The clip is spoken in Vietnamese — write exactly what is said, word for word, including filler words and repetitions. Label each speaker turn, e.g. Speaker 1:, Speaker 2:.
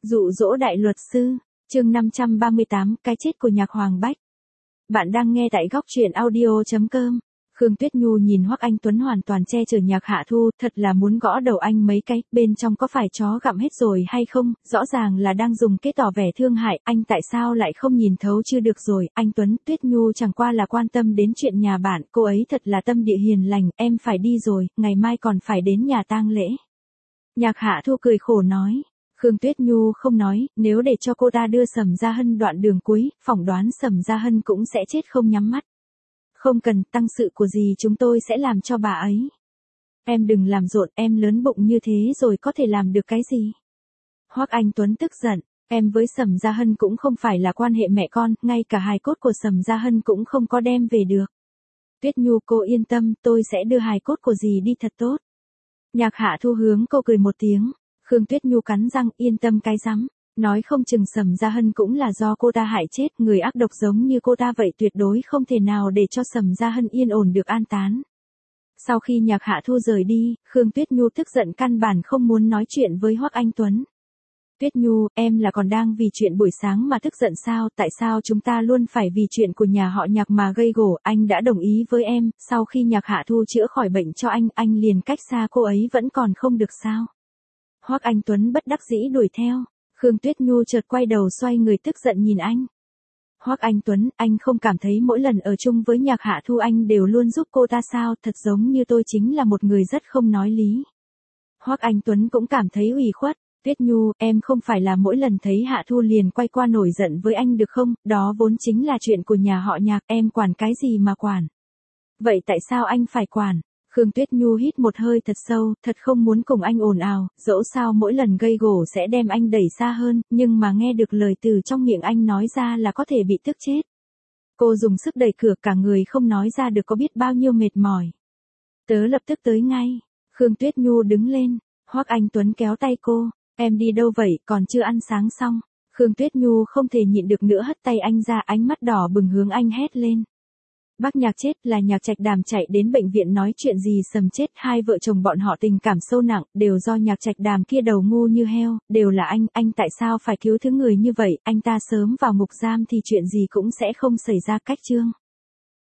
Speaker 1: Dụ dỗ đại luật sư, chương năm trăm ba mươi tám, cái chết của Nhạc Hoàng Bách. Bạn đang nghe tại góc truyện audio chấm com. Khương Tuyết Nhu nhìn Hoắc Anh Tuấn hoàn toàn che chở Nhạc Hạ Thu, thật là muốn gõ đầu anh mấy cái, bên trong có phải chó gặm hết rồi hay không, rõ ràng là đang dùng cái tỏ vẻ thương hại, anh tại sao lại không nhìn thấu chưa được rồi, anh Tuấn, Tuyết Nhu chẳng qua là quan tâm đến chuyện nhà bạn, cô ấy thật là tâm địa hiền lành, em phải đi rồi, ngày mai còn phải đến nhà tang lễ. Nhạc Hạ Thu cười khổ nói. Khương Tuyết Nhu không nói, nếu để cho cô ta đưa Sầm Gia Hân đoạn đường cuối, phỏng đoán Sầm Gia Hân cũng sẽ chết không nhắm mắt. Không cần, tăng sự của gì chúng tôi sẽ làm cho bà ấy. Em đừng làm rộn, em lớn bụng như thế rồi có thể làm được cái gì? Hoắc Anh Tuấn tức giận, em với Sầm Gia Hân cũng không phải là quan hệ mẹ con, ngay cả hài cốt của Sầm Gia Hân cũng không có đem về được. Tuyết Nhu cô yên tâm, tôi sẽ đưa hài cốt của dì đi thật tốt. Nhạc Hạ Thu hướng cô cười một tiếng. Khương Tuyết Nhu cắn răng, yên tâm cái rắm, nói không chừng Sầm Gia Hân cũng là do cô ta hại chết, người ác độc giống như cô ta vậy tuyệt đối không thể nào để cho Sầm Gia Hân yên ổn được an tán. Sau khi Nhạc Hạ Thu rời đi, Khương Tuyết Nhu tức giận căn bản không muốn nói chuyện với Hoắc Anh Tuấn. Tuyết Nhu, em là còn đang vì chuyện buổi sáng mà tức giận sao, tại sao chúng ta luôn phải vì chuyện của nhà họ Nhạc mà gây gổ, anh đã đồng ý với em, sau khi Nhạc Hạ Thu chữa khỏi bệnh cho anh, anh liền cách xa cô ấy vẫn còn không được sao? Hoắc Anh Tuấn bất đắc dĩ đuổi theo, Khương Tuyết Nhu chợt quay đầu xoay người tức giận nhìn anh. Hoắc Anh Tuấn, anh không cảm thấy mỗi lần ở chung với Nhạc Hạ Thu anh đều luôn giúp cô ta sao, thật giống như tôi chính là một người rất không nói lý. Hoắc Anh Tuấn cũng cảm thấy ủy khuất, Tuyết Nhu, em không phải là mỗi lần thấy Hạ Thu liền quay qua nổi giận với anh được không, đó vốn chính là chuyện của nhà họ Nhạc, em quản cái gì mà quản. Vậy tại sao anh phải quản? Khương Tuyết Nhu hít một hơi thật sâu, thật không muốn cùng anh ồn ào, dẫu sao mỗi lần gây gổ sẽ đem anh đẩy xa hơn, nhưng mà nghe được lời từ trong miệng anh nói ra là có thể bị tức chết. Cô dùng sức đẩy cửa, cả người không nói ra được có biết bao nhiêu mệt mỏi. Tớ lập tức tới ngay. Khương Tuyết Nhu đứng lên, Hoắc Anh Tuấn kéo tay cô, em đi đâu vậy, còn chưa ăn sáng xong. Khương Tuyết Nhu không thể nhịn được nữa hất tay anh ra, ánh mắt đỏ bừng hướng anh hét lên. Bác Nhạc chết, là Nhạc Trạch Đàm chạy đến bệnh viện nói chuyện gì Sầm chết, hai vợ chồng bọn họ tình cảm sâu nặng, đều do Nhạc Trạch Đàm kia đầu ngu như heo, đều là anh, anh tại sao phải cứu thứ người như vậy, anh ta sớm vào ngục giam thì chuyện gì cũng sẽ không xảy ra, cách chương.